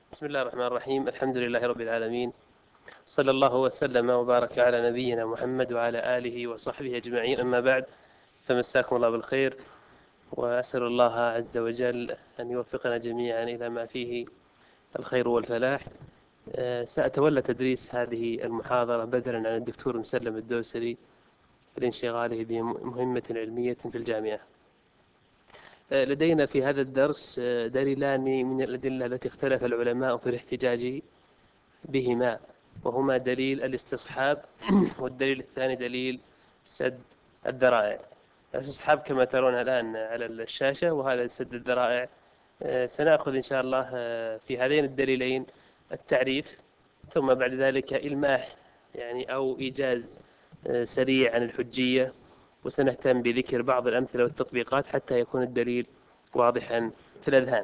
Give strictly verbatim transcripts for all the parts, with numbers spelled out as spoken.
بسم الله الرحمن الرحيم. الحمد لله رب العالمين، صلى الله وسلم وبارك على نبينا محمد وعلى آله وصحبه أجمعين. أما بعد، فمساكم الله بالخير، وأسأل الله عز وجل أن يوفقنا جميعا إلى ما فيه الخير والفلاح. آه، سأتولى تدريس هذه المحاضرة بدلا عن الدكتور مسلم الدوسري لانشغاله بمهمة علمية في الجامعة. آه، لدينا في هذا الدرس آه، دليلان من الأدلة التي اختلف العلماء في الاحتجاج بهما، وهما دليل الاستصحاب والدليل الثاني دليل سد الذرائع. الاستصحاب كما ترون الآن على الشاشة، وهذا سد الذرائع. آه، سنأخذ إن شاء الله آه، في هذين الدليلين التعريف، ثم بعد ذلك إلماح يعني أو إيجاز آه، سريع عن الحجية، وسنهتم بذكر بعض الأمثلة والتطبيقات حتى يكون الدليل واضحا في الأذهان.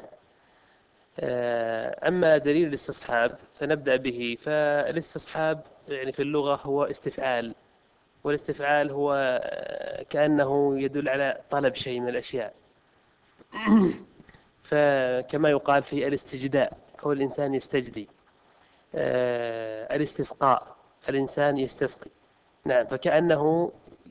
أما دليل الاستصحاب فنبدأ به. فالاستصحاب يعني في اللغة هو استفعال، والاستفعال هو كأنه يدل على طلب شيء من الأشياء. فكما يقال في الاستجداء، هو الإنسان يستجدي. آه، الاستسقاء، الإنسان يستسقي. نعم، فكأنه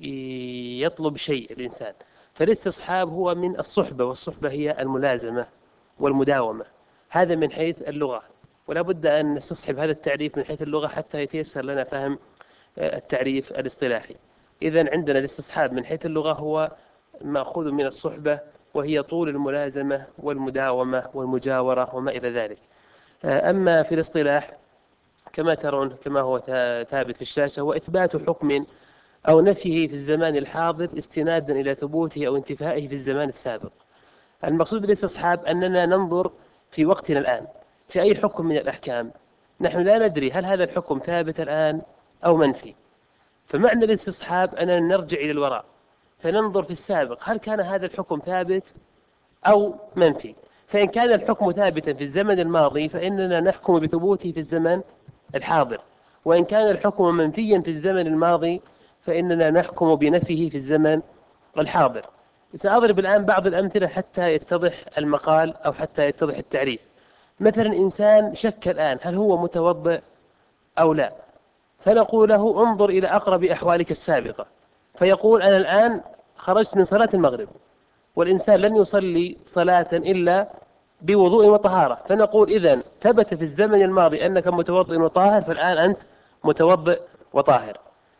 يطلب شيء الإنسان. فالاستصحاب هو من الصحبة، والصحبة هي الملازمة والمداومة. هذا من حيث اللغة، ولا بد أن نستصحب هذا التعريف من حيث اللغة حتى يتيسر لنا فهم التعريف الاصطلاحي. إذن عندنا الاستصحاب من حيث اللغة هو مأخوذ من الصحبة، وهي طول الملازمة والمداومة والمجاورة وما إلى ذلك. أما في الاصطلاح كما ترون كما هو ثابت في الشاشة، هو إثبات حكم أو نفيه في الزمان الحاضر استنادا إلى ثبوته أو انتفائه في الزمان السابق. المقصود بالاستصحاب أننا ننظر في وقتنا الآن في أي حكم من الأحكام، نحن لا ندري هل هذا الحكم ثابت الآن أو منفي. فمعنى الاستصحاب أننا نرجع إلى الوراء فننظر في السابق هل كان هذا الحكم ثابت أو منفي. فإن كان الحكم ثابتا في الزمن الماضي فإننا نحكم بثبوته في الزمن الحاضر، وإن كان الحكم منفيا في الزمن الماضي فإننا نحكم بنفيه في الزمن الحاضر. سأضرب الآن بعض الأمثلة حتى يتضح المقال أو حتى يتضح التعريف. مثلا إنسان شك الآن هل هو متوضئ أو لا، فنقول له انظر إلى أقرب أحوالك السابقة، فيقول أنا الآن خرجت من صلاة المغرب، والإنسان لن يصلي صلاة إلا بوضوء وطهارة، فنقول إذن ثبت في الزمن الماضي أنك متوضئ وطاهر، فالآن أنت متوضئ وطاهر.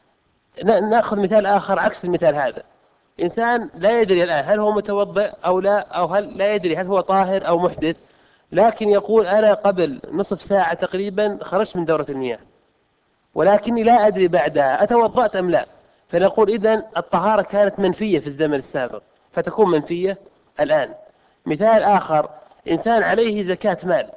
نأخذ مثال آخر عكس المثال هذا. إنسان لا يدري الآن هل هو متوضئ أو لا، أو هل لا يدري هل هو طاهر أو محدث، لكن يقول أنا قبل نصف ساعة تقريبا خرجت من دورة المياه، ولكني لا أدري بعدها أتوضأت أم لا. فنقول إذن الطهارة كانت منفية في الزمن السابق فتكون منفية الآن. مثال آخر، إنسان عليه زكاة مال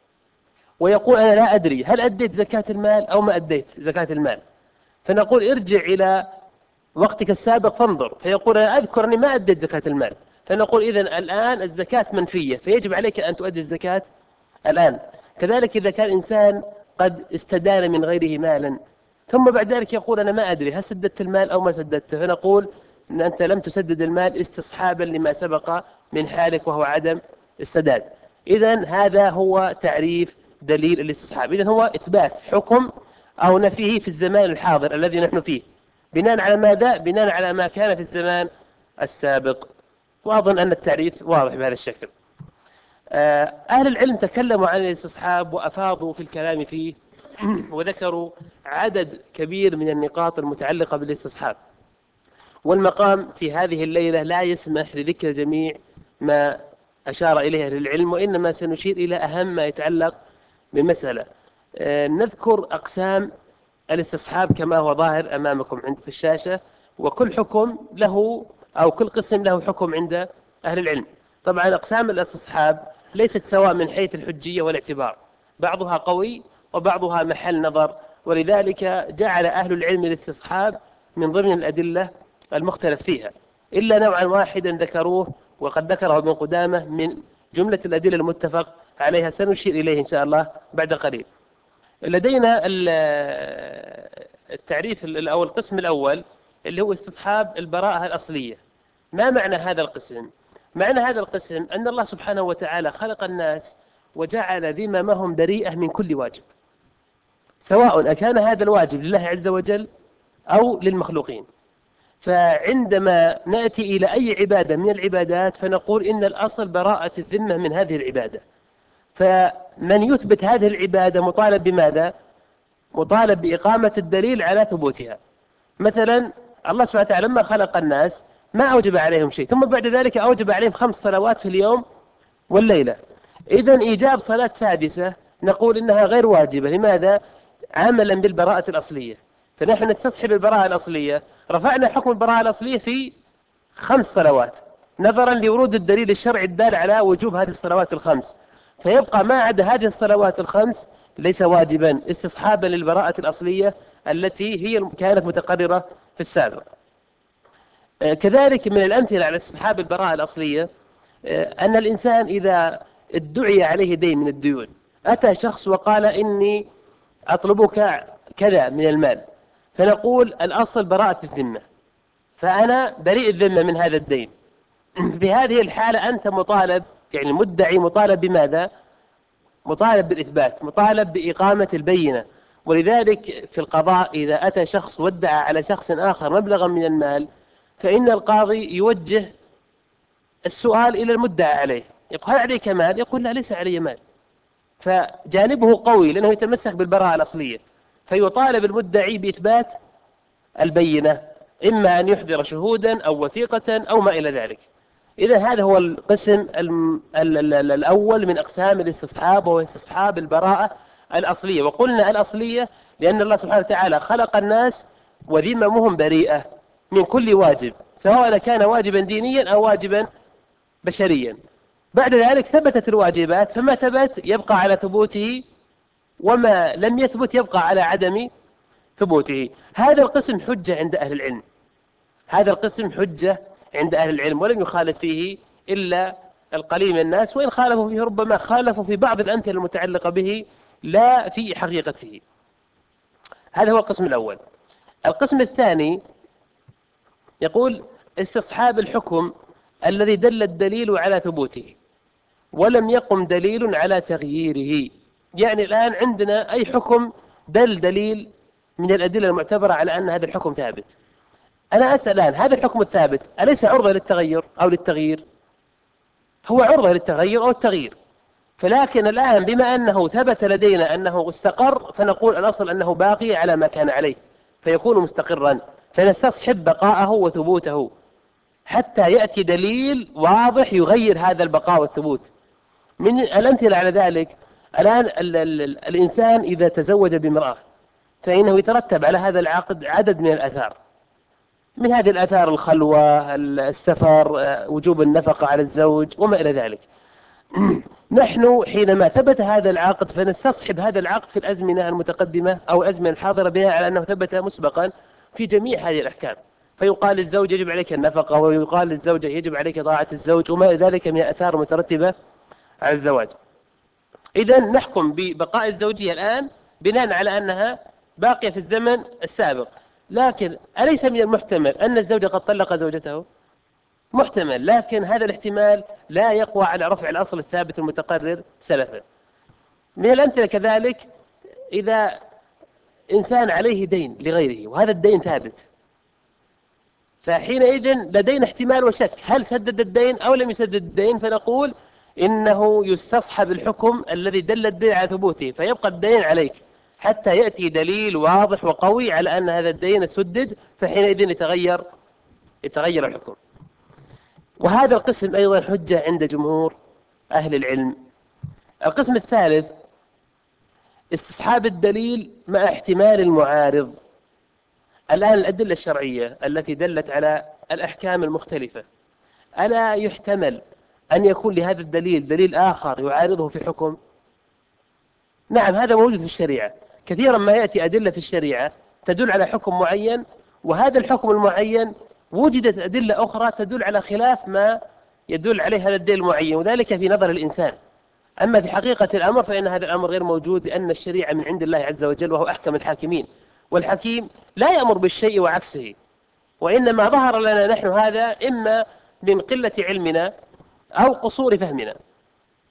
ويقول أنا لا أدري هل أديت زكاة المال أو ما أديت زكاة المال، فنقول ارجع إلى وقتك السابق فانظر، فيقول أنا أذكر أني ما أديت زكاة المال، فنقول إذن الآن الزكاة منفية فيجب عليك أن تؤدي الزكاة الآن. كذلك إذا كان إنسان قد استدان من غيره مالا ثم بعد ذلك يقول أنا ما أدري هل سددت المال أو ما سددته، فنقول أن أنت لم تسدد المال استصحابا لما سبق من حالك وهو عدم السداد. إذن هذا هو تعريف دليل الاستصحاب. إذن هو إثبات حكم أو نفيه في الزمان الحاضر الذي نحن فيه، بناء على ماذا؟ بناء على ما كان في الزمان السابق. وأظن أن التعريف واضح بهذا الشكل. أهل العلم تكلموا عن الاستصحاب وأفاضوا في الكلام فيه وذكروا عدد كبير من النقاط المتعلقة بالاستصحاب، والمقام في هذه الليلة لا يسمح لذكر جميع ما أشار إليه أهل العلم، وإنما سنشير إلى أهم ما يتعلق بالمسألة. نذكر أقسام الاستصحاب كما هو ظاهر أمامكم عند في الشاشة، وكل حكم له أو كل قسم له حكم عند أهل العلم. طبعا أقسام الاستصحاب ليست سواء من حيث الحجية والاعتبار، بعضها قوي وبعضها محل نظر، ولذلك جعل أهل العلم الاستصحاب من ضمن الأدلة المختلف فيها، إلا نوعا واحدا ذكروه وقد ذكره ابن قدامة من جملة الأدلة المتفق عليها، سنشير إليه إن شاء الله بعد قليل. لدينا التعريف أو القسم الأول اللي هو استصحاب البراءة الأصلية. ما معنى هذا القسم؟ معنى هذا القسم أن الله سبحانه وتعالى خلق الناس وجعل ذممهم بريئة من كل واجب، سواء أكان هذا الواجب لله عز وجل أو للمخلوقين. فعندما نأتي إلى أي عبادة من العبادات فنقول إن الأصل براءة الذمة من هذه العبادة. فمن يثبت هذه العبادة مطالب بماذا؟ مطالب بإقامة الدليل على ثبوتها. مثلا الله سبحانه وتعالى لما خلق الناس ما أوجب عليهم شيء، ثم بعد ذلك أوجب عليهم خمس صلوات في اليوم والليلة. إذن إيجاب صلاة سادسة نقول إنها غير واجبة. لماذا؟ عملا بالبراءة الأصلية. فنحن نستصحب البراءة الأصلية، رفعنا حكم البراءة الأصلية في خمس صلوات نظرا لورود الدليل الشرعي الدال على وجوب هذه الصلوات الخمس، فيبقى ما عدا هذه الصلوات الخمس ليس واجبا استصحابا للبراءة الأصلية التي هي كانت متقررة في السابق. كذلك من الأمثلة على استصحاب البراءة الأصلية أن الإنسان إذا ادعي عليه دين من الديون، أتى شخص وقال إني أطلبك كذا من المال، فنقول الأصل براءة الذمة، فأنا بريء الذمة من هذا الدين. في هذه الحالة أنت مطالب، يعني المدعي مطالب بماذا؟ مطالب بالإثبات، مطالب بإقامة البينة. ولذلك في القضاء إذا أتى شخص وادعى على شخص آخر مبلغا من المال، فإن القاضي يوجه السؤال إلى المدعى عليه، يقول هل عليك مال؟ يقول لا ليس علي مال. فجانبه قوي لأنه يتمسك بالبراءة الأصلية، فيطالب المدعي بإثبات البينة، إما أن يحضر شهودا أو وثيقة أو ما إلى ذلك. إذا هذا هو القسم الأول من أقسام الاستصحاب، وهو استصحاب البراءة الأصلية. وقلنا الأصلية لأن الله سبحانه وتعالى خلق الناس وذممهم بريئة من كل واجب، سواء كان واجبا دينيا أو واجبا بشريا. بعد ذلك ثبتت الواجبات، فما ثبت يبقى على ثبوته، وما لم يثبت يبقى على عدم ثبوته. هذا القسم حجة عند أهل العلم، هذا القسم حجة عند أهل العلم، ولم يخالف فيه إلا القليل من الناس، وإن خالفوا فيه ربما خالفوا في بعض الأمثلة المتعلقة به لا في حقيقته. هذا هو القسم الأول. القسم الثاني يقول استصحاب الحكم الذي دل الدليل على ثبوته ولم يقم دليل على تغييره. يعني الآن عندنا أي حكم دل دليل من الأدلة المعتبرة على أن هذا الحكم ثابت، أنا أسأل الآن هذا الحكم الثابت أليس عرضة للتغير أو للتغيير؟ هو عرضة للتغير أو التغيير. فلكن الآن بما أنه ثبت لدينا أنه استقر، فنقول الأصل أنه باقي على ما كان عليه فيكون مستقرا، فنستصحب بقاءه وثبوته حتى يأتي دليل واضح يغير هذا البقاء والثبوت. من الأمثلة على ذلك الآن ال ال ال الإنسان إذا تزوج بامرأة فإنه يترتب على هذا العقد عدد من الآثار، من هذه الآثار الخلوة، السفر، وجوب النفقة على الزوج وما إلى ذلك. نحن حينما ثبت هذا العقد فنستصحب هذا العقد في الأزمنة المتقدمة أو الأزمنة الحاضرة بناء على أنه ثبت مسبقا في جميع هذه الأحكام، فيقال للزوج يجب عليك النفقة، ويقال للزوجة يجب عليك طاعة الزوج وما إلى ذلك من الآثار المترتبة على الزواج. إذا نحكم ببقاء الزوجية الآن بناء على أنها باقية في الزمن السابق، لكن أليس من المحتمل أن الزوج قد طلق زوجته؟ محتمل، لكن هذا الاحتمال لا يقوى على رفع الأصل الثابت المتقرر سلفا. من الأمثلة كذلك إذا إنسان عليه دين لغيره وهذا الدين ثابت، فحينئذ لدينا احتمال وشك هل سدد الدين أو لم يسدد الدين، فنقول إنه يستصحب الحكم الذي دل الدين على ثبوته، فيبقى الدين عليك حتى يأتي دليل واضح وقوي على أن هذا الدين سدد، فحينئذ يتغير يتغير الحكم. وهذا القسم أيضا حجة عند جمهور أهل العلم. القسم الثالث استصحاب الدليل مع احتمال المعارض. الآن الأدلة الشرعية التي دلت على الأحكام المختلفة، ألا يحتمل أن يكون لهذا الدليل دليل آخر يعارضه في الحكم؟ نعم، هذا موجود في الشريعة. كثيرا ما يأتي أدلة في الشريعة تدل على حكم معين، وهذا الحكم المعين وجدت أدلة أخرى تدل على خلاف ما يدل عليه هذا الدليل المعين، وذلك في نظر الإنسان. أما في حقيقة الأمر فإن هذا الأمر غير موجود، لأن الشريعة من عند الله عز وجل وهو أحكم الحاكمين، والحكيم لا يأمر بالشيء وعكسه. وإنما ظهر لنا نحن هذا إما من قلة علمنا أو قصور فهمنا.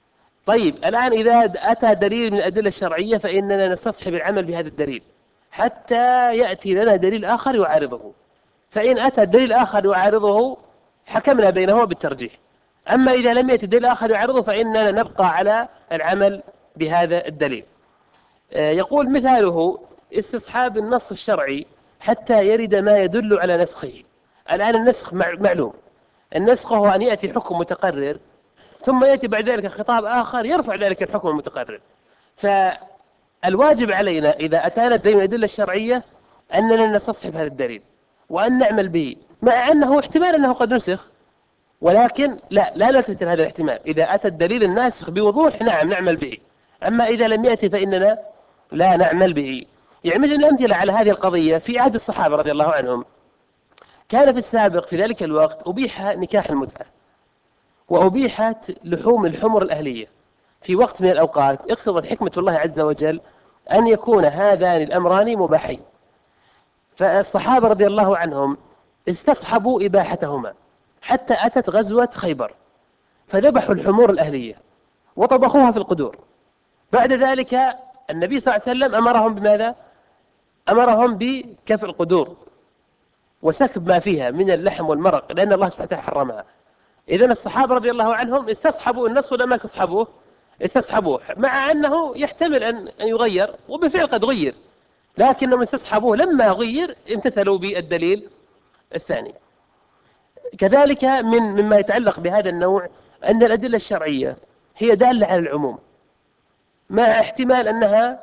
طيب الآن إذا أتى دليل من الأدلة الشرعية فإننا نستصحب العمل بهذا الدليل حتى يأتي لنا دليل آخر يعارضه، فإن أتى دليل آخر يعارضه حكمنا بينهما بالترجيح. أما إذا لم يأتي دليل آخر يعارضه فإننا نبقى على العمل بهذا الدليل. يقول مثاله استصحاب النص الشرعي حتى يرد ما يدل على نسخه. الآن النسخ معلوم، النسخ هو أن يأتي حكم متقرر ثم يأتي بعد ذلك خطاب آخر يرفع ذلك الحكم المتقرر. فالواجب علينا إذا أتانا الدليل من الأدلة الشرعية أننا نستصحب هذا الدليل وأن نعمل به، مع أنه احتمال أنه قد نسخ، ولكن لا لا نلتفت هذا الاحتمال. إذا أتى الدليل الناسخ بوضوح نعم نعمل به، أما إذا لم يأتي فإننا لا نعمل به. يعني مثل الأمثلة على هذه القضية في عهد الصحابة رضي الله عنهم كان في السابق في ذلك الوقت أبيح نكاح المتعة وأبيحت لحوم الحمر الأهلية في وقت من الأوقات اقتضت حكمة الله عز وجل أن يكون هذان الأمران مباحين، فالصحابة رضي الله عنهم استصحبوا إباحتهما حتى أتت غزوة خيبر فذبحوا الحمور الأهلية وطبخوها في القدور. بعد ذلك النبي صلى الله عليه وسلم أمرهم بماذا؟ أمرهم بكف القدور وسكب ما فيها من اللحم والمرق لأن الله سبحانه وتعالى حرمها. إذن الصحابة رضي الله عنهم استصحبوا النص ولا ما استصحبوه؟ استصحبوه، مع أنه يحتمل أن يغير وبالفعل قد غير، لكنهم استصحبوه لما غير امتثلوا بالدليل الثاني. كذلك من مما يتعلق بهذا النوع أن الأدلة الشرعية هي دالة على العموم مع احتمال أنها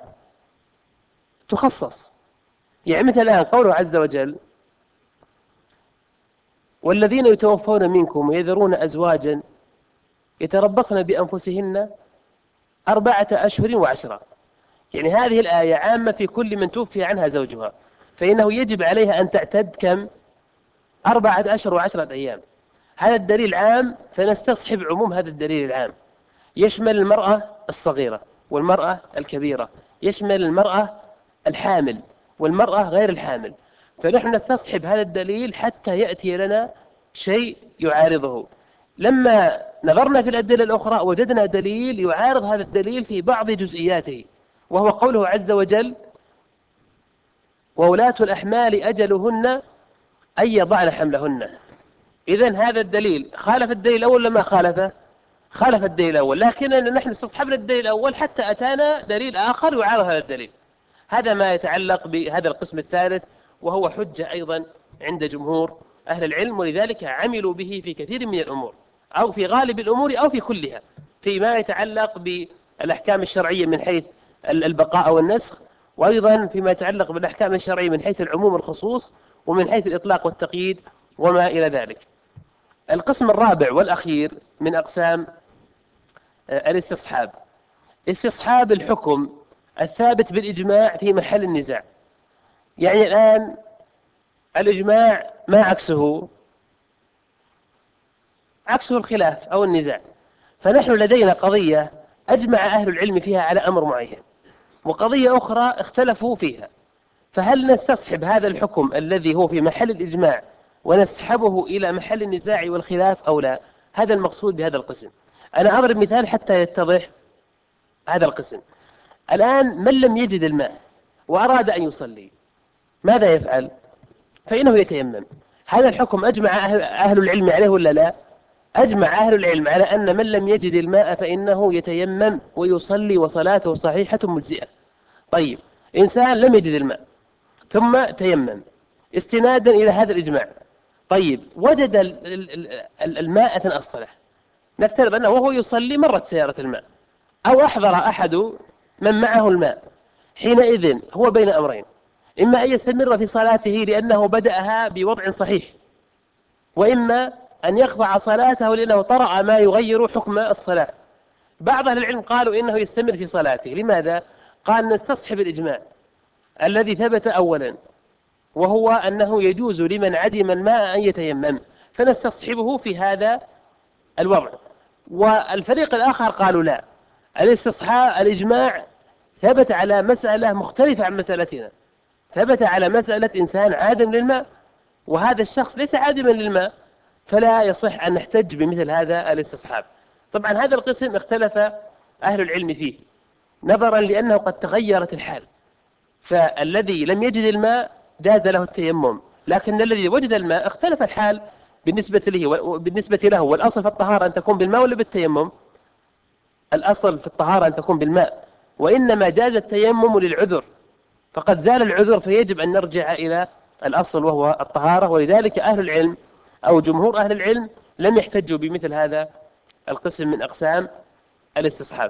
تخصص. يعني مثل الآن قوله عز وجل والذين يتوفون منكم ويذرون أزواجا يتربصن بأنفسهن أربعة أشهر وعشرة، يعني هذه الآية عامة في كل من توفي عنها زوجها، فإنه يجب عليها أن تعتد كم؟ أربعة أشهر وعشرة أيام. هذا الدليل عام فنستصحب عموم هذا الدليل العام، يشمل المرأة الصغيرة والمرأة الكبيرة، يشمل المرأة الحامل والمرأة غير الحامل، فنحن نستصحب هذا الدليل حتى يأتي لنا شيء يعارضه. لما نظرنا في الأدلة الأخرى وجدنا دليل يعارض هذا الدليل في بعض جزئياته، وهو قوله عز وجل وولاة الأحمال أجلهن أن يضعن حملهن. إذن هذا الدليل خالف الدليل الأول لما خالفه؟ خالف الدليل الأول، لكننا نحن استصحبنا الدليل الأول حتى أتانا دليل آخر يعارض هذا الدليل. هذا ما يتعلق بهذا القسم الثالث، وهو حجة أيضا عند جمهور أهل العلم، ولذلك عملوا به في كثير من الأمور أو في غالب الأمور أو في كلها، فيما يتعلق بالأحكام الشرعية من حيث البقاء والنسخ، وأيضا فيما يتعلق بالأحكام الشرعية من حيث العموم والخصوص ومن حيث الإطلاق والتقييد وما إلى ذلك. القسم الرابع والأخير من أقسام الاستصحاب استصحاب الحكم الثابت بالإجماع في محل النزاع. يعني الآن الإجماع ما عكسه؟ عكسه الخلاف أو النزاع. فنحن لدينا قضية أجمع أهل العلم فيها على أمر معين وقضية أخرى اختلفوا فيها، فهل نستصحب هذا الحكم الذي هو في محل الإجماع ونسحبه إلى محل النزاع والخلاف أو لا؟ هذا المقصود بهذا القسم. أنا أضرب مثال حتى يتضح هذا القسم. الآن من لم يجد الماء وأراد أن يصلي ماذا يفعل؟ فإنه يتيمم. هذا الحكم أجمع أهل العلم عليه ولا لا؟ أجمع أهل العلم على أن من لم يجد الماء فإنه يتيمم ويصلي وصلاته صحيحة مجزئة. طيب إنسان لم يجد الماء ثم تيمم استنادا إلى هذا الإجماع، طيب وجد الماء أثناء الصلاة، نفترض أنه وهو يصلي مرت سيارة الماء أو أحضر أحد من معه الماء، حينئذ هو بين أمرين: إما أن يستمر في صلاته لأنه بدأها بوضع صحيح، وإما أن يقطع صلاته لأنه طرأ ما يغير حكم الصلاة. بعض أهل العلم قالوا إنه يستمر في صلاته. لماذا؟ قال نستصحب الإجماع الذي ثبت أولا، وهو أنه يجوز لمن عدم الماء أن يتيمم، فنستصحبه في هذا الوضع. والفريق الآخر قالوا لا، الاستصحاب الإجماع ثبت على مسألة مختلفة عن مسألتنا، ثبت على مسألة إنسان عادم للماء وهذا الشخص ليس عادما للماء، فلا يصح أن نحتج بمثل هذا الاستصحاب. طبعا هذا القسم اختلف أهل العلم فيه، نظرا لأنه قد تغيرت الحال. فالذي لم يجد الماء جاز له التيمم، لكن الذي وجد الماء اختلف الحال بالنسبة له بالنسبة له والأصل في الطهارة أن تكون بالماء ولا بالتيمم؟ الأصل في الطهارة أن تكون بالماء، وإنما جاز التيمم للعذر، فقد زال العذر فيجب أن نرجع إلى الأصل وهو الطهارة. ولذلك أهل العلم أو جمهور أهل العلم لم يحتجوا بمثل هذا القسم من أقسام الاستصحاب.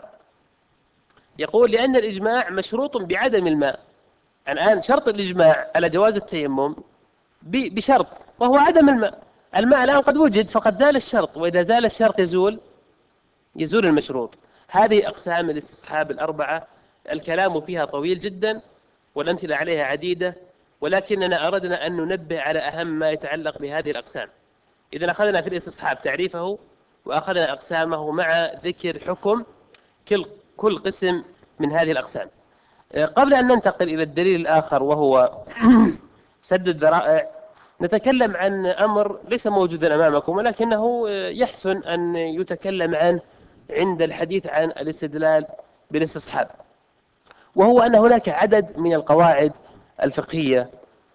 يقول لأن الإجماع مشروط بعدم الماء. الآن شرط الإجماع على جواز التيمم بشرط وهو عدم الماء. الماء الآن قد وجد فقد زال الشرط، وإذا زال الشرط يزول يزول المشروط. هذه أقسام الاستصحاب الأربعة، الكلام فيها طويل جدا والأمثلة عليها عديدة، ولكننا أردنا أن ننبه على أهم ما يتعلق بهذه الأقسام. إذا أخذنا في الاستصحاب تعريفه وأخذنا أقسامه مع ذكر حكم كل كل قسم من هذه الأقسام. قبل أن ننتقل إلى الدليل الآخر وهو سد الذرائع، نتكلم عن أمر ليس موجودا أمامكم ولكنه يحسن أن يتكلم عنه عند الحديث عن الاستدلال بالاستصحاب، وهو أن هناك عدد من القواعد الفقهية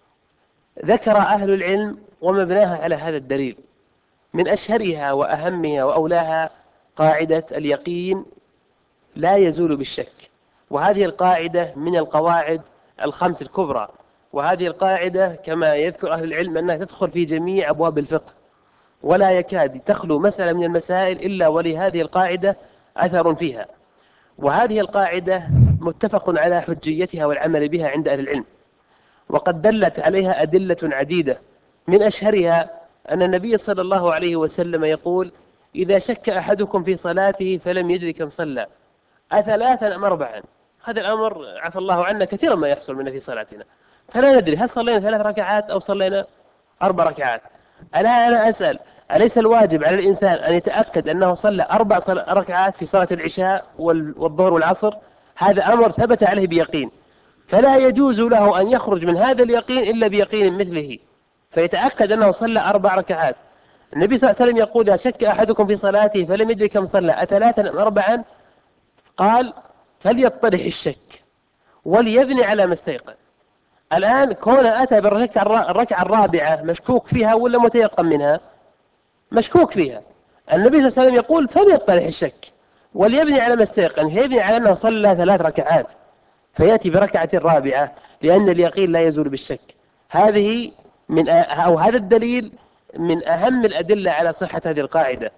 ذكر أهل العلم ومبناها على هذا الدليل. من أشهرها وأهمها وأولاها قاعدة اليقين لا يزول بالشك، وهذه القاعدة من القواعد الخمس الكبرى، وهذه القاعدة كما يذكر أهل العلم أنها تدخل في جميع أبواب الفقه، ولا يكاد تخلو مسألة من المسائل إلا ولهذه القاعدة أثر فيها. وهذه القاعدة متفق على حجيتها والعمل بها عند أهل العلم، وقد دلت عليها أدلة عديدة. من أشهرها أن النبي صلى الله عليه وسلم يقول: إذا شك أحدكم في صلاته فلم يدرك كم صلى أثلاثا أم أربعا. هذا الأمر عفى الله عنا كثيرا ما يحصل منا في صلاتنا، فلا ندري هل صلينا ثلاث ركعات أو صلينا أربع ركعات. ألا أنا أسأل، أليس الواجب على الإنسان أن يتأكد أنه صلى أربع ركعات في صلاة العشاء والظهر والعصر؟ هذا أمر ثبت عليه بيقين، فلا يجوز له أن يخرج من هذا اليقين إلا بيقين مثله، فيتأكد أنه صلى أربع ركعات. النبي صلى الله عليه وسلم يقول: إذا شك أحدكم في صلاته فلم يدرك كم صلى أثلاثا أم أربعا، قال: فليطرح الشك وليبني على ما استيقن. الآن كون أتى بالركعة الرابعة مشكوك فيها ولا متيقن منها؟ مشكوك فيها. النبي صلى الله عليه وسلم يقول: فليطرح الشك وليبني على ما استيقن، يبني على أنه صلى ثلاث ركعات فيأتي بركعة رابعة، لأن اليقين لا يزول بالشك. هذه من أو هذا الدليل من أهم الأدلة على صحة هذه القاعدة.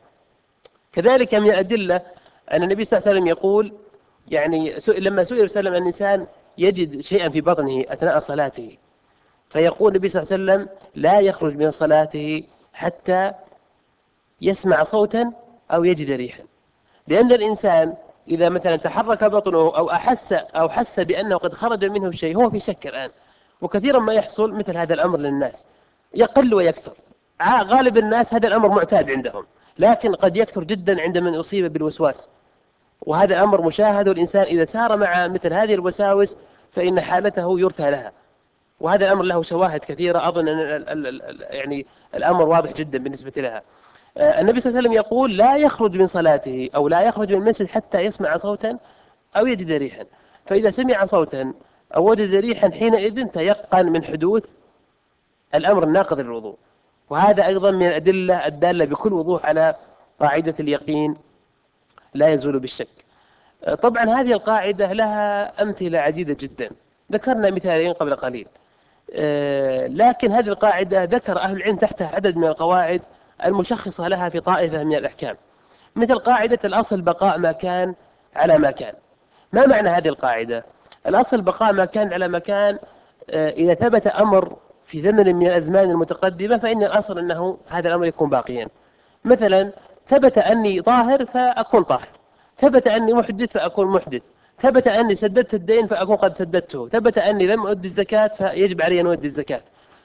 كذلك من الأدلة أن النبي صلى الله عليه وسلم يقول، يعني لما سئل وسلم عن الإنسان يجد شيئا في بطنه أثناء صلاته، فيقول النبي صلى الله عليه وسلم: لا يخرج من صلاته حتى يسمع صوتا أو يجد ريحا. لأن الإنسان إذا مثلا تحرك بطنه أو أحس أو حس بأنه قد خرج منه شيء هو في شك الآن، وكثيرا ما يحصل مثل هذا الأمر للناس، يقل ويكثر. غالب الناس هذا الأمر معتاد عندهم، لكن قد يكثر جدا عند من أصيب بالوسواس، وهذا الأمر مشاهد. الإنسان إذا سار مع مثل هذه الوساوس فإن حالته يرثى لها، وهذا الأمر له شواهد كثيرة. أظن أن يعني الأمر واضح جدا بالنسبة لها. النبي صلى الله عليه وسلم يقول: لا يخرج من صلاته أو لا يخرج من المسجد حتى يسمع صوتا أو يجد ريحا. فإذا سمع صوتا أو وجد ريحا حينئذ تيقن من حدوث الأمر الناقض للوضوء. وهذا أيضا من الأدلة الدالة بكل وضوح على قاعدة اليقين لا يزول بالشك. طبعا هذه القاعدة لها أمثلة عديدة جدا، ذكرنا مثالين قبل قليل، لكن هذه القاعدة ذكر أهل العلم تحتها عدد من القواعد المشخصة لها في طائفة من الأحكام، مثل قاعدة الأصل بقاء ما كان على ما كان. ما معنى هذه القاعدة؟ الأصل بقاء ما كان على ما كان، إذا ثبت أمر في زمن من الأزمان المتقدمة فإن الأصل أنه هذا الأمر يكون باقيا. مثلا ثبت أني طاهر فأكون طاهر، ثبت أني محدث فأكون محدث، ثبت أني سددت الدين فأكون قد سددته، ثبت أني لم أؤدي الزكاة فيجب علي أن أؤدي الزكاة.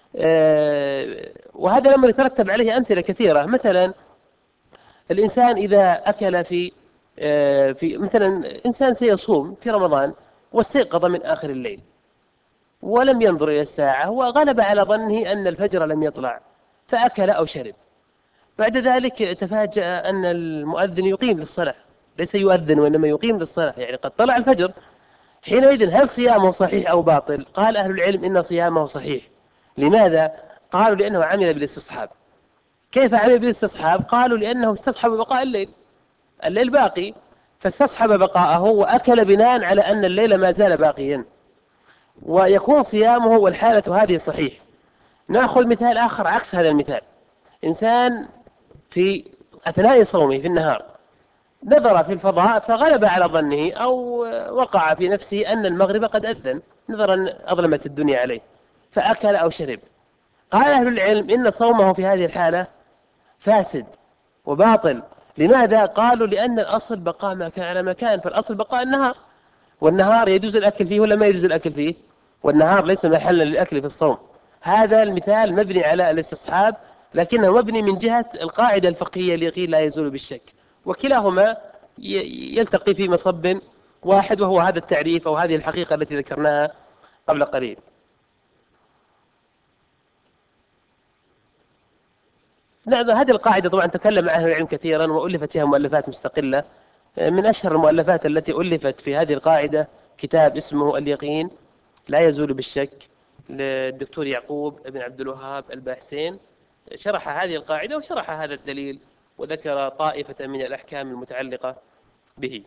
وهذا الأمر يترتب عليه أمثلة كثيرة. مثلا الإنسان إذا أكل في في مثلا إنسان سيصوم في رمضان واستيقظ من آخر الليل ولم ينظر إلى الساعة وغلب على ظنه أن الفجر لم يطلع فأكل أو شرب، بعد ذلك تفاجأ أن المؤذن يقيم للصلاة، ليس يؤذن وإنما يقيم للصلاة، يعني قد طلع الفجر. حينئذ هل صيامه صحيح أو باطل؟ قال أهل العلم إن صيامه صحيح. لماذا؟ قالوا لأنه عمل بالاستصحاب. كيف عمل بالاستصحاب؟ قالوا لأنه استصحب بقاء الليل، الليل باقي، فاستصحب بقاءه وأكل بناء على أن الليل ما زال باقيا، ويكون صيامه والحالة هذه صحيح. نأخذ مثال آخر عكس هذا المثال. إنسان في أثناء صومه في النهار نظر في الفضاء فغلب على ظنه أو وقع في نفسه أن المغرب قد أذن، نظرا أظلمت الدنيا عليه فأكل أو شرب. قال أهل العلم إن صومه في هذه الحالة فاسد وباطل. لماذا؟ قالوا لأن الأصل بقاء ما كان على مكان، فالأصل بقاء النهار، والنهار يجوز الأكل فيه ولا ما يجوز الأكل فيه؟ والنهار ليس محلا للأكل في الصوم. هذا المثال مبني على الاستصحاب، لكنه مبني من جهة القاعدة الفقهية اللي قيل لا يزول بالشك، وكلاهما يلتقي في مصب واحد، وهو هذا التعريف أو هذه الحقيقة التي ذكرناها قبل قليل. نعم، هذه القاعدة طبعا تكلم عنها العلم كثيرا وألفت فيها مؤلفات مستقلة. من أشهر المؤلفات التي ألفت في هذه القاعدة كتاب اسمه اليقين لا يزول بالشك للدكتور يعقوب بن عبد الوهاب الباحسين. شرح هذه القاعدة وشرح هذا الدليل وذكر طائفة من الأحكام المتعلقة به.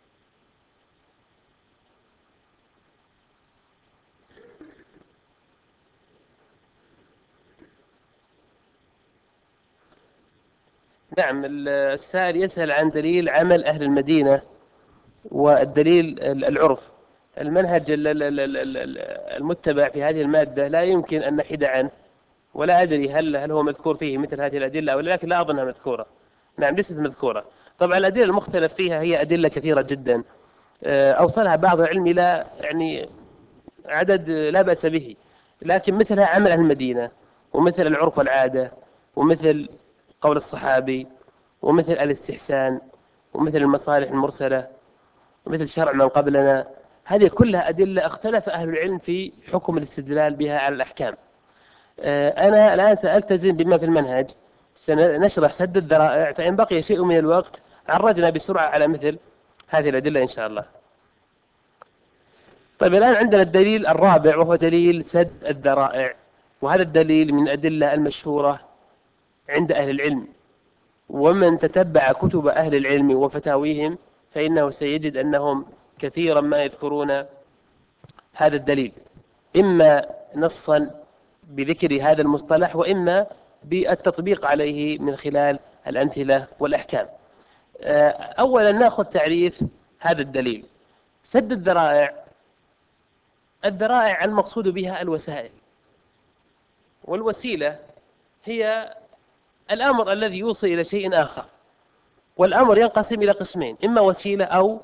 نعم، السائل يسأل عن دليل عمل أهل المدينة والدليل العرف. المنهج المتبع في هذه المادة لا يمكن أن نحيد عنه، ولا أدري هل هل هو مذكور فيه مثل هذه الأدلة أو لا، لكن لا أظنها مذكورة. نعم ليست مذكورة. طبعا الأدلة المختلف فيها هي أدلة كثيرة جدا، أوصلها بعض العلم إلى يعني عدد لا بأس به، لكن مثلها عمل أهل المدينة، ومثل العرف والعادة، ومثل قول الصحابي، ومثل الاستحسان، ومثل المصالح المرسلة، ومثل شرع من قبلنا. هذه كلها أدلة اختلف أهل العلم في حكم الاستدلال بها على الأحكام. أنا الآن سألتزم بما في المنهج، سنشرح سد الذرائع، فإن بقي شيء من الوقت عرجنا بسرعة على مثل هذه الأدلة إن شاء الله. طيب الآن عندنا الدليل الرابع وهو دليل سد الذرائع، وهذا الدليل من الأدلة المشهورة عند أهل العلم، ومن تتبع كتب أهل العلم وفتاويهم فإنه سيجد أنهم كثيرا ما يذكرون هذا الدليل، إما نصا بذكر هذا المصطلح وإما بالتطبيق عليه من خلال الأمثلة والأحكام. أولا نأخذ تعريف هذا الدليل. سد الذرائع، الذرائع المقصود بها الوسائل، والوسيلة هي الأمر الذي يوصل إلى شيء آخر، والأمر ينقسم إلى قسمين، إما وسيلة أو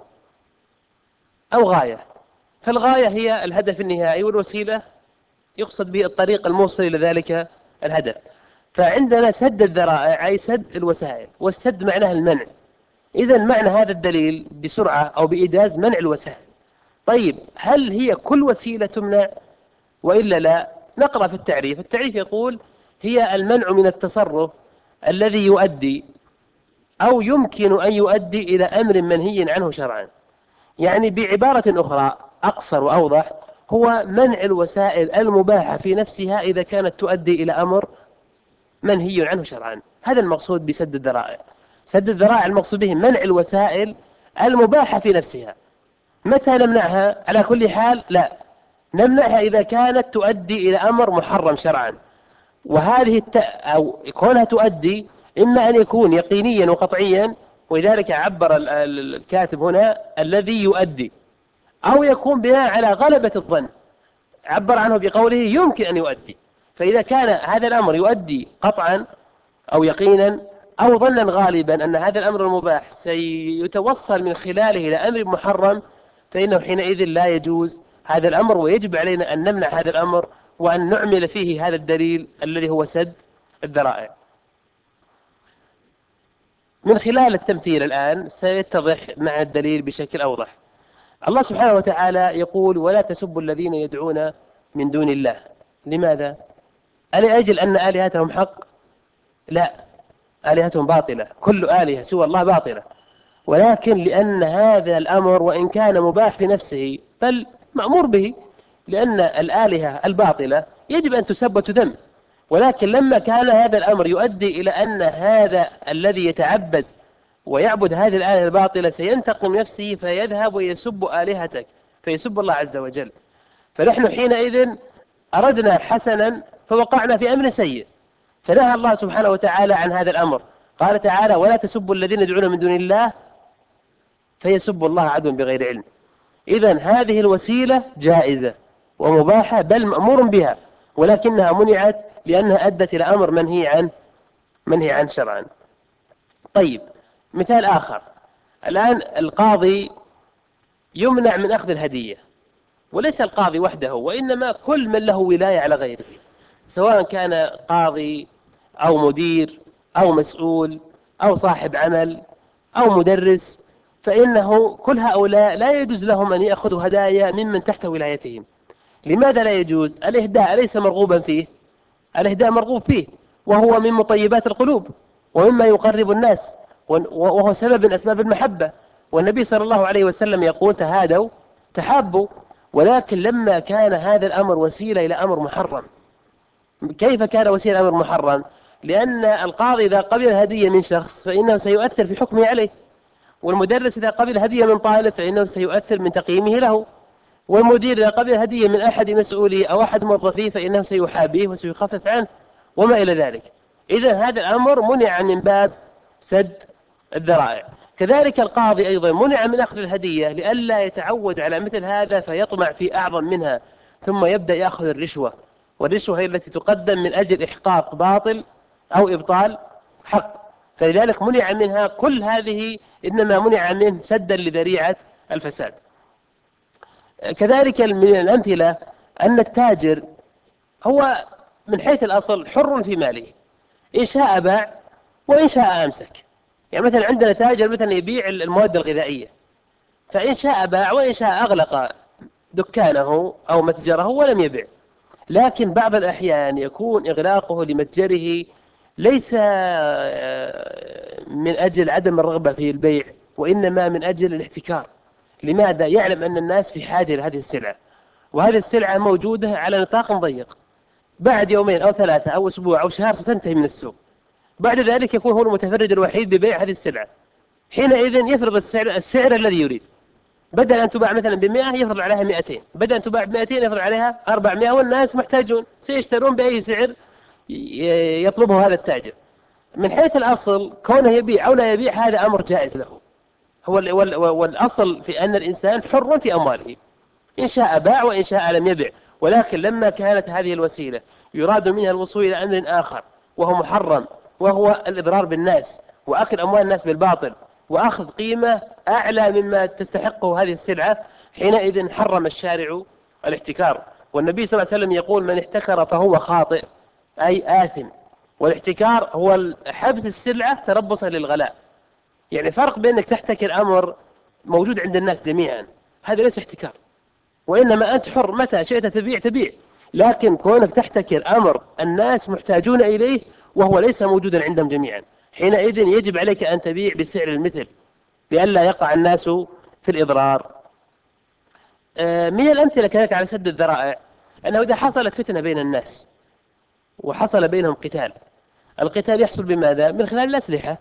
أو غاية. فالغاية هي الهدف النهائي، والوسيلة يقصد به الطريق الموصل إلى ذلك الهدف. فعندنا سد الذرائع أي سد الوسائل، والسد معناه المنع. إذا معنى هذا الدليل بسرعة أو بإيجاز منع الوسائل. طيب هل هي كل وسيلة تمنع وإلا لا؟ نقرأ في التعريف. التعريف يقول هي المنع من التصرف الذي يؤدي أو يمكن أن يؤدي إلى أمر منهي عنه شرعا. يعني بعبارة أخرى أقصر وأوضح، هو منع الوسائل المباحة في نفسها إذا كانت تؤدي إلى أمر منهي عنه شرعا. هذا المقصود بسد الذرائع. سد الذرائع المقصود به منع الوسائل المباحة في نفسها. متى نمنعها؟ على كل حال لا، نمنعها إذا كانت تؤدي إلى أمر محرم شرعا. وهذه الت... أو كونها تؤدي إما أن يكون يقينيا وقطعيا، ولذلك عبر الكاتب هنا الذي يؤدي، أو يكون بناء على غلبة الظن، عبر عنه بقوله يمكن أن يؤدي. فإذا كان هذا الأمر يؤدي قطعا أو يقينا أو ظنا غالبا أن هذا الأمر المباح سيتوصل من خلاله إلى أمر محرم، فإنه حينئذ لا يجوز هذا الأمر، ويجب علينا أن نمنع هذا الأمر وأن نعمل فيه هذا الدليل الذي هو سد الذرائع. من خلال التمثيل الآن سيتضح مع الدليل بشكل أوضح. الله سبحانه وتعالى يقول ولا تسبوا الذين يدعون من دون الله. لماذا؟ ألأجل أن آلهتهم حق؟ لا، آلهتهم باطلة، كل آلهة سوى الله باطلة. ولكن لأن هذا الأمر وإن كان مباح في نفسه بل مأمور به، لأن الآلهة الباطلة يجب أن تسب وتذم، ولكن لما كان هذا الأمر يؤدي إلى أن هذا الذي يتعبد ويعبد هذه الآلهة الباطلة سينتقم نفسه فيذهب ويسب آلهتك، فيسب الله عز وجل، فنحن حينئذ أردنا حسنا فوقعنا في أمر سيء، فنهى الله سبحانه وتعالى عن هذا الأمر. قال تعالى: ولا تسبوا الذين يدعون من دون الله فيسبوا الله عدوا بغير علم. إذن هذه الوسيلة جائزة ومباحة بل مأمور بها، ولكنها منعت لأنها أدت إلى أمر منهي عن منهي عن شرعا. طيب، مثال آخر: الآن القاضي يمنع من أخذ الهدية، وليس القاضي وحده وإنما كل من له ولاية على غيره، سواء كان قاضي أو مدير أو مسؤول أو صاحب عمل أو مدرس، فإنه كل هؤلاء لا يجوز لهم أن يأخذوا هدايا ممن تحت ولايتهم. لماذا لا يجوز؟ الإهداء أليس مرغوبا فيه؟ الإهداء مرغوب فيه، وهو من مطيبات القلوب ومما يقرب الناس، وهو سبب من أسباب المحبة، والنبي صلى الله عليه وسلم يقول: تهادوا تحابوا. ولكن لما كان هذا الأمر وسيلة إلى أمر محرم. كيف كان وسيلة إلى أمر محرم؟ لأن القاضي إذا قبل هدية من شخص فإنه سيؤثر في حكمه عليه، والمدرس إذا قبل هدية من طالب فإنه سيؤثر من تقييمه له، والمدير إذا قبل هدية من أحد مسؤوليه أو أحد موظفيه فإنه سيحابيه وسيخفف عنه وما إلى ذلك. إذن هذا الأمر منع من باب سد الذرائع. كذلك القاضي أيضا منع من أخذ الهدية لئلا يتعود على مثل هذا فيطمع في أعظم منها، ثم يبدأ يأخذ الرشوة، والرشوة هي التي تقدم من أجل إحقاق باطل أو إبطال حق، فلذلك منع منها. كل هذه إنما منع منه سدا لذريعة الفساد. كذلك من الأمثلة أن التاجر هو من حيث الأصل حر في ماله، إن شاء باع وإن شاء أمسك. يعني مثلا عندنا تاجر مثلا يبيع المواد الغذائية، فإن شاء باع وإن شاء أغلق دكانه أو متجره ولم يبيع. لكن بعض الأحيان يكون إغلاقه لمتجره ليس من أجل عدم الرغبة في البيع، وإنما من أجل الاحتكار. لماذا؟ يعلم أن الناس في حاجة لهذه السلعة، وهذه السلعة موجودة على نطاق ضيق، بعد يومين أو ثلاثة أو أسبوع أو شهر ستنتهي من السوق، بعد ذلك يكون هو المتفرد الوحيد ببيع هذه السلعة. حينئذ يفرض السعر, السعر الذي يريد، بدل أن تباع مثلا بمئة يفرض عليها مئتين، بدل أن تباع بمئتين يفرض عليها أربعمائة، والناس محتاجون سيشترون بأي سعر يطلبه هذا التاجر. من حيث الأصل كونه يبيع أو لا يبيع هذا أمر جائز له، هو والأصل في أن الإنسان حر في أمواله، إن شاء باع وإن شاء لم يبع. ولكن لما كانت هذه الوسيلة يراد منها الوصول إلى أمر آخر وهو محرم، وهو الإضرار بالناس وأكل أموال الناس بالباطل وأخذ قيمة أعلى مما تستحقه هذه السلعة، حينئذ حرم الشارع الاحتكار. والنبي صلى الله عليه وسلم يقول: من احتكر فهو خاطئ، أي آثم. والاحتكار هو حبس السلعة تربصا للغلاء. يعني فرق بين أنك تحتكر أمر موجود عند الناس جميعا، هذا ليس احتكار، وإنما أنت حر متى شئت تبيع تبيع. لكن كونك تحتكر أمر الناس محتاجون إليه وهو ليس موجودا عندهم جميعا، حينئذ يجب عليك أن تبيع بسعر المثل لئلا يقع الناس في الإضرار. من الأمثلة كذلك على سد الذرائع أنه إذا حصلت فتنة بين الناس وحصل بينهم قتال، القتال يحصل بماذا؟ من خلال الأسلحة.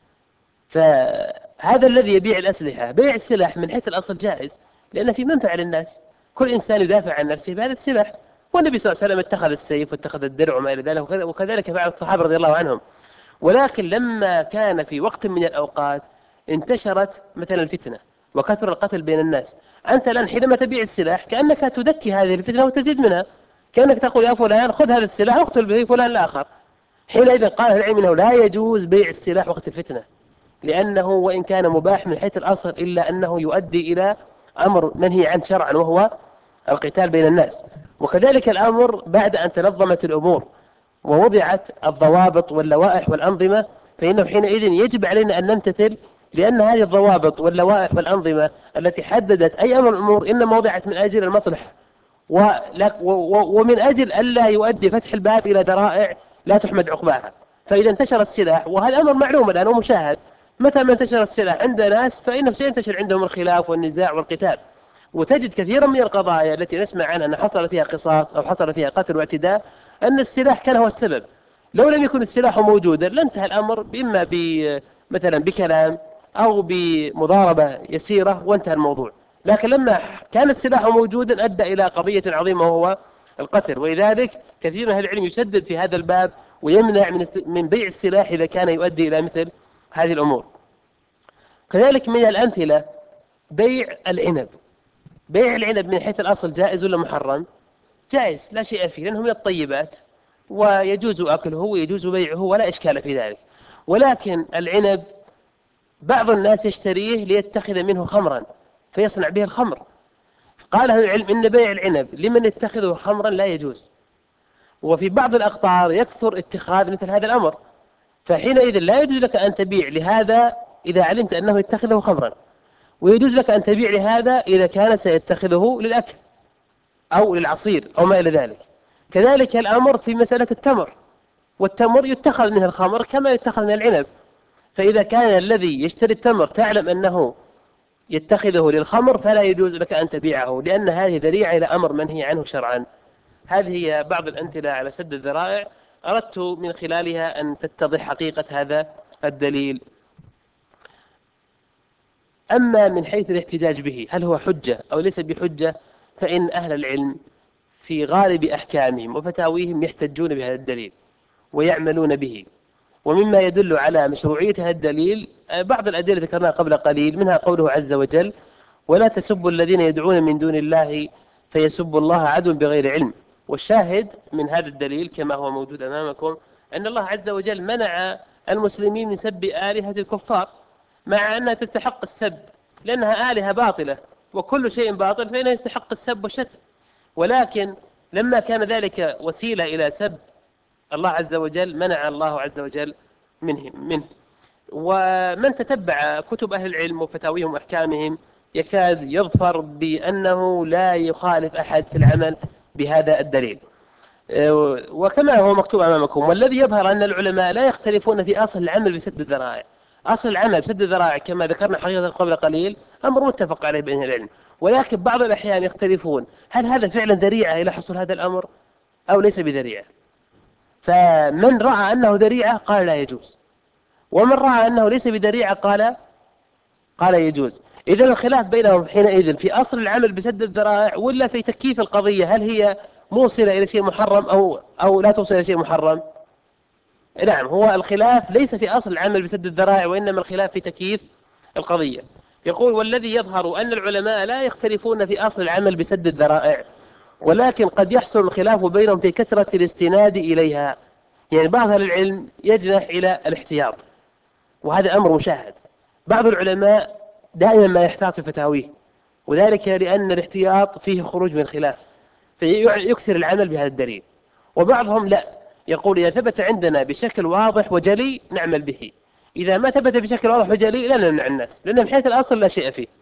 فهذا الذي يبيع الأسلحة بيع السلاح من حيث الأصل جائز، لأن في منفعة للناس، كل إنسان يدافع عن نفسه بهذا السلاح. والنبي صلى الله عليه وسلم اتخذ السيف واتخذ الدرع وما إلى ذلك، وكذلك فعل الصحابة رضي الله عنهم. ولكن لما كان في وقت من الأوقات انتشرت مثلا الفتنة وكثر القتل بين الناس، أنت الآن حينما تبيع السلاح كأنك تذكي هذه الفتنة وتزيد منها، كأنك تقول: يا فلان خذ هذا السلاح واقتل به فلان الآخر. حينئذ قال العلم أنه لا يجوز بيع السلاح وقت الفتنة، لأنه وإن كان مباح من حيث الأصل إلا أنه يؤدي إلى أمر منهي عن شرعا وهو القتال بين الناس. وكذلك الأمر بعد أن تنظمت الأمور ووضعت الضوابط واللوائح والأنظمة، فإنه حينئذ يجب علينا أن نمتثل، لأن هذه الضوابط واللوائح والأنظمة التي حددت أي أمر الأمور إنما وضعت من أجل المصلحة ومن أجل ألا يؤدي فتح الباب إلى ذرائع لا تحمد عقباها. فإذا انتشر السلاح، وهذا أمر معلوم الآن ومشاهد، متى ما انتشر السلاح عند ناس فإنه سينتشر عندهم الخلاف والنزاع والقتال. وتجد كثيرا من القضايا التي نسمع عنها أن حصل فيها قصاص أو حصل فيها قتل واعتداء أن السلاح كان هو السبب. لو لم يكن السلاح موجودا لانتهى الأمر إما مثلا بكلام أو بمضاربة يسيرة وانتهى الموضوع. لكن لما كان السلاح موجودا أدى إلى قضية عظيمة وهو القتل. ولذلك كثير من أهل العلم يشدد في هذا الباب ويمنع من من بيع السلاح إذا كان يؤدي إلى مثل هذه الأمور. كذلك من الأمثلة بيع العنب. بيع العنب من حيث الأصل جائز ولا محرم؟ جائز لا شيء فيه لأنه من الطيبات ويجوز أكله ويجوز بيعه ولا إشكال في ذلك. ولكن العنب بعض الناس يشتريه ليتخذ منه خمرا فيصنع به الخمر. قال أهل العلم إن بيع العنب لمن يتخذه خمرا لا يجوز. وفي بعض الأقطار يكثر اتخاذ مثل هذا الأمر، فحينئذ لا يجوز لك أن تبيع لهذا إذا علمت أنه يتخذه خمرا، ويجوز لك أن تبيع لهذا إذا كان سيتخذه للأكل أو للعصير أو ما إلى ذلك. كذلك الأمر في مسألة التمر، والتمر يتخذ منه الخمر كما يتخذ من العنب. فإذا كان الذي يشتري التمر تعلم أنه يتخذه للخمر فلا يجوز لك أن تبيعه، لأن هذه ذريعة إلى أمر منهي عنه شرعا. هذه هي بعض الأمثلة على سد الذرائع أردت من خلالها أن تتضح حقيقة هذا الدليل. أما من حيث الاحتجاج به هل هو حجة أو ليس بحجة، فإن أهل العلم في غالب أحكامهم وفتاويهم يحتجون بهذا الدليل ويعملون به. ومما يدل على مشروعية هذا الدليل بعض الأدلة ذكرناها قبل قليل، منها قوله عز وجل: ولا تسبوا الذين يدعون من دون الله فيسبوا الله عدوا بغير علم. والشاهد من هذا الدليل كما هو موجود أمامكم أن الله عز وجل منع المسلمين من سب آلهة الكفار، مع أنها تستحق السب لأنها آلهة باطلة، وكل شيء باطل فإنه يستحق السب والشتم. ولكن لما كان ذلك وسيلة إلى سب الله عز وجل منع الله عز وجل منه, منه. ومن تتبع كتب أهل العلم وفتاويهم وأحكامهم يكاد يظفر بأنه لا يخالف أحد في العمل بهذا الدليل. وكما هو مكتوب أمامكم، والذي يظهر أن العلماء لا يختلفون في أصل العمل بسد الذرائع. أصل العمل بسد الذرائع كما ذكرنا حقيقة قبل قليل أمر متفق عليه بين العلم، ولكن بعض الأحيان يختلفون هل هذا فعلا ذريعة إلى حصول هذا الأمر أو ليس بذريعة. فمن رأى أنه ذريعة قال لا يجوز، ومن رأى أنه ليس بذريعة قال قال يجوز. إذا الخلاف بينهم حينئذ في أصل العمل بسد الذرائع ولا في تكييف القضية، هل هي موصلة إلى شيء محرم أو أو لا توصل إلى شيء محرم. نعم، هو الخلاف ليس في أصل العمل بسد الذرائع وإنما الخلاف في تكييف القضية. يقول: والذي يظهر أن العلماء لا يختلفون في أصل العمل بسد الذرائع، ولكن قد يحصل الخلاف بينهم في كثرة الاستناد إليها. يعني بعض أهل العلم يجنح إلى الاحتياط، وهذا أمر مشاهد. بعض العلماء دائما ما يحتاط في فتاويه، وذلك لأن الاحتياط فيه خروج من الخلاف فيكثر العمل بهذا الدليل. وبعضهم لا، يقول: إذا ثبت عندنا بشكل واضح وجلي نعمل به، إذا ما ثبت بشكل واضح وجلي لا نمنع الناس، لأن من حيث الأصل لا شيء فيه.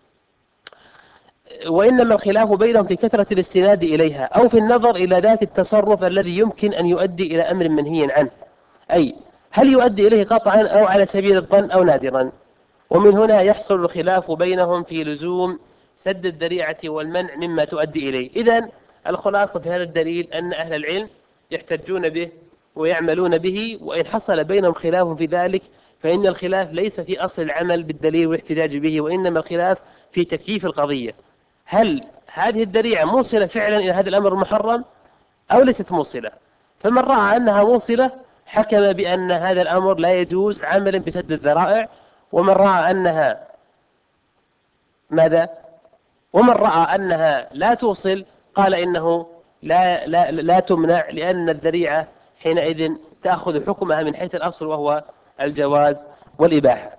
وإنما الخلاف بينهم في كثرة الاستناد إليها أو في النظر إلى ذات التصرف الذي يمكن أن يؤدي إلى أمر منهي عنه، أي هل يؤدي إليه قطعا أو على سبيل الظن أو نادرا. ومن هنا يحصل الخلاف بينهم في لزوم سد الذريعة والمنع مما تؤدي إليه. إذن الخلاصة في هذا الدليل أن أهل العلم يحتجون به ويعملون به، وإن حصل بينهم خلاف في ذلك فإن الخلاف ليس في أصل العمل بالدليل والاحتجاج به، وإنما الخلاف في تكييف القضية. هل هذه الذريعة موصلة فعلا إلى هذا الأمر المحرم أو ليست موصلة؟ فمن رأى أنها موصلة حكم بأن هذا الأمر لا يجوز عملا بسد الذرائع، ومن رأى أنها ماذا؟ ومن رأى أنها لا توصل قال إنه لا, لا, لا تمنع، لأن الذريعة حينئذ تأخذ حكمها من حيث الأصل وهو الجواز والإباحة.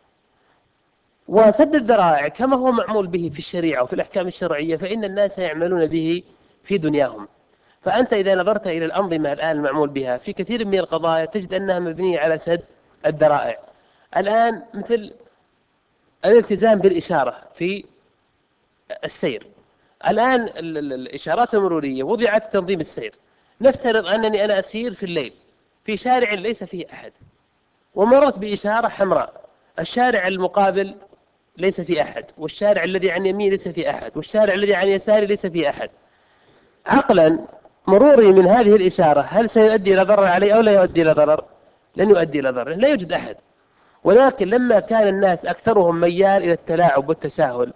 وسد الذرائع كما هو معمول به في الشريعة وفي الأحكام الشرعية فإن الناس يعملون به في دنياهم. فأنت إذا نظرت إلى الأنظمة الآن المعمول بها في كثير من القضايا تجد أنها مبنية على سد الذرائع. الآن مثل الالتزام بالإشارة في السير، الآن الإشارات المرورية وضعت لتنظيم السير. نفترض أنني أنا أسير في الليل في شارع ليس فيه أحد ومرت بإشارة حمراء، الشارع المقابل ليس في أحد، والشارع الذي عن يمين ليس في أحد، والشارع الذي عن يساري ليس في أحد. عقلا مروري من هذه الإشارة هل سيؤدي إلى ضرر علي أو لا يؤدي إلى ضرر؟ لن يؤدي إلى ضرر، لا يوجد أحد. ولكن لما كان الناس أكثرهم ميال إلى التلاعب والتساهل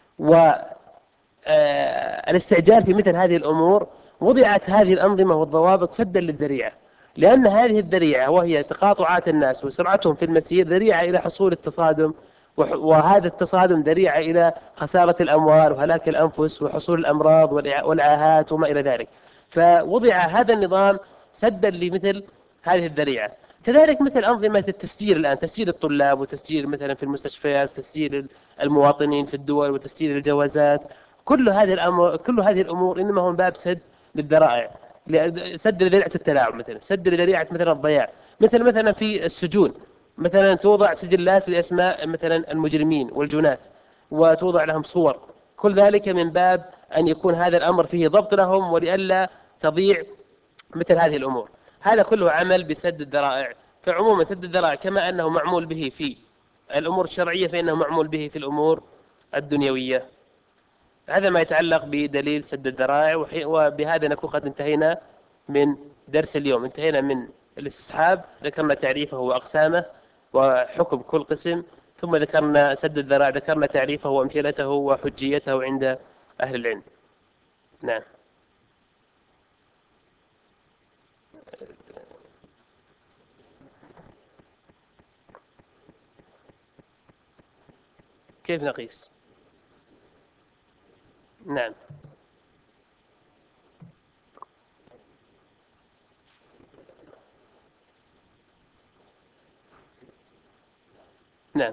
والاستعجال في مثل هذه الأمور، وضعت هذه الأنظمة والضوابط سدا للذريعة، لأن هذه الذريعة وهي تقاطعات الناس وسرعتهم في المسير ذريعة إلى حصول التصادم، وهذا التصادم ذريعة إلى خسارة الأموال وهلاك الأنفس وحصول الأمراض والعاهات وما إلى ذلك. فوضع هذا النظام سدا لمثل هذه الذريعة. كذلك مثل أنظمة التسجيل الآن، تسجيل الطلاب وتسجيل مثلا في المستشفيات، تسجيل المواطنين في الدول وتسجيل الجوازات، كل هذه الأمور كل هذه الأمور إنما هو من باب سد للذرائع، سد لذريعة التلاعب، مثلا سد لذريعة مثلا الضياع، مثل مثلا في السجون مثلا توضع سجلات لأسماء مثلا المجرمين والجنات وتوضع لهم صور، كل ذلك من باب أن يكون هذا الأمر فيه ضبط لهم ولئلا تضيع مثل هذه الأمور. هذا كله عمل بسد الذرائع. فعموما سد الذرائع كما أنه معمول به في الأمور الشرعية فإنه معمول به في الأمور الدنيوية. هذا ما يتعلق بدليل سد الذرائع. وبهذا نكون قد انتهينا من درس اليوم، انتهينا من الاستصحاب، ذكرنا تعريفه وأقسامه وحكم كل قسم، ثم ذكرنا سد الذرائع، ذكرنا تعريفه وأمثلته وحجيته عند أهل العلم. نعم. كيف نقيس؟ نعم. نعم.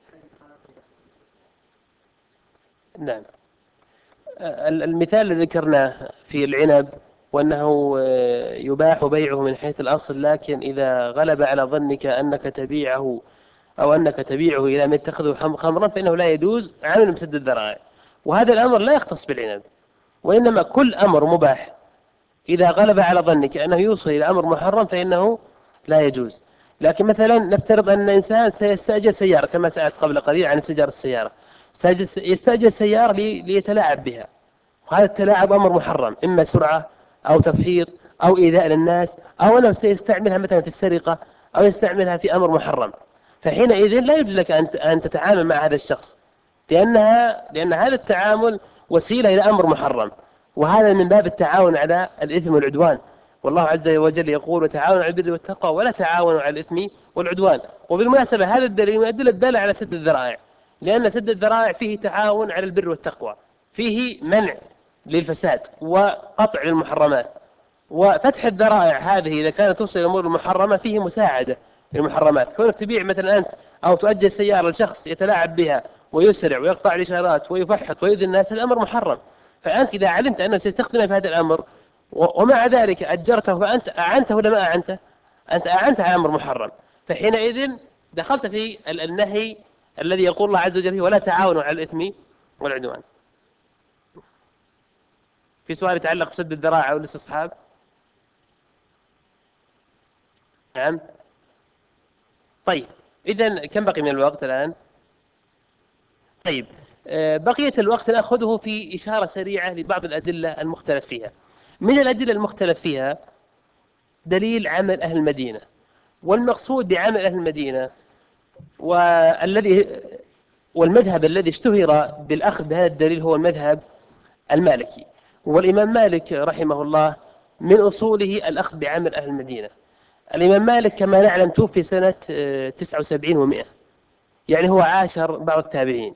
نعم. المثال الذي ذكرناه في العنب وأنه يباح بيعه من حيث الأصل، لكن إذا غلب على ظنك أنك تبيعه أو أنك تبيعه إلى من يتخذه خمرا فإنه لا يجوز، عامل بسد الذرائع. وهذا الأمر لا يختص بالعنب، وإنما كل أمر مباح إذا غلب على ظنك أنه يوصل إلى أمر محرم فإنه لا يجوز. لكن مثلا نفترض أن إنسان سيستأجر سيارة كما سألت قبل قليل عن استئجار السيارة، يستأجر سيارة ليتلاعب بها، وهذا التلاعب أمر محرم، إما سرعة أو تفحيط أو إيذاء للناس، أو أنه سيستعملها مثلا في السرقة أو يستعملها في أمر محرم. فحينئذ لا يجوز لك أن تتعامل مع هذا الشخص، لأنها لأن هذا التعامل وسيلة إلى أمر محرم، وهذا من باب التعاون على الإثم والعدوان. والله عز وجل يقول: وتعاونوا على البر والتقوى ولا تعاونوا على الإثم والعدوان. وبالمناسبة هذا الدليل من أدلة الدالة على سد الذرائع، لأن سد الذرائع فيه تعاون على البر والتقوى، فيه منع للفساد وقطع للمحرمات. وفتح الذرائع هذه إذا كانت توصل إلى الأمور المحرمة فيه مساعدة للمحرمات. كونك تبيع مثلا أنت أو تؤجل سيارة لشخص يتلاعب بها ويسرع ويقطع الإشارات ويفحط ويؤذي الناس، الأمر محرم. فأنت إذا علمت أنه سيستخدمه في هذا الأمر ومع ذلك أجرته، فأنت أعنته ولا ما أعنته؟ أنت أعنته على أمر محرم. فحينئذ دخلت في النهي الذي يقول الله عز وجل فيه: ولا تعاونوا على الإثم والعدوان. في سؤال يتعلق بسد الذرائع والاستصحاب؟ نعم. طيب إذن كم بقي من الوقت الآن؟ طيب بقية الوقت نأخذه في إشارة سريعة لبعض الأدلة المختلف فيها. من الأدلة المختلف فيها دليل عمل أهل المدينة، والمقصود بعمل أهل المدينة والذي والمذهب الذي اشتهر بالأخذ بهذا الدليل هو المذهب المالكي. والإمام مالك رحمه الله من أصوله الأخذ بعمل أهل المدينة. الإمام مالك كما نعلم توفي سنة تسعة وسبعين ومئة، يعني هو عاشر بعض التابعين.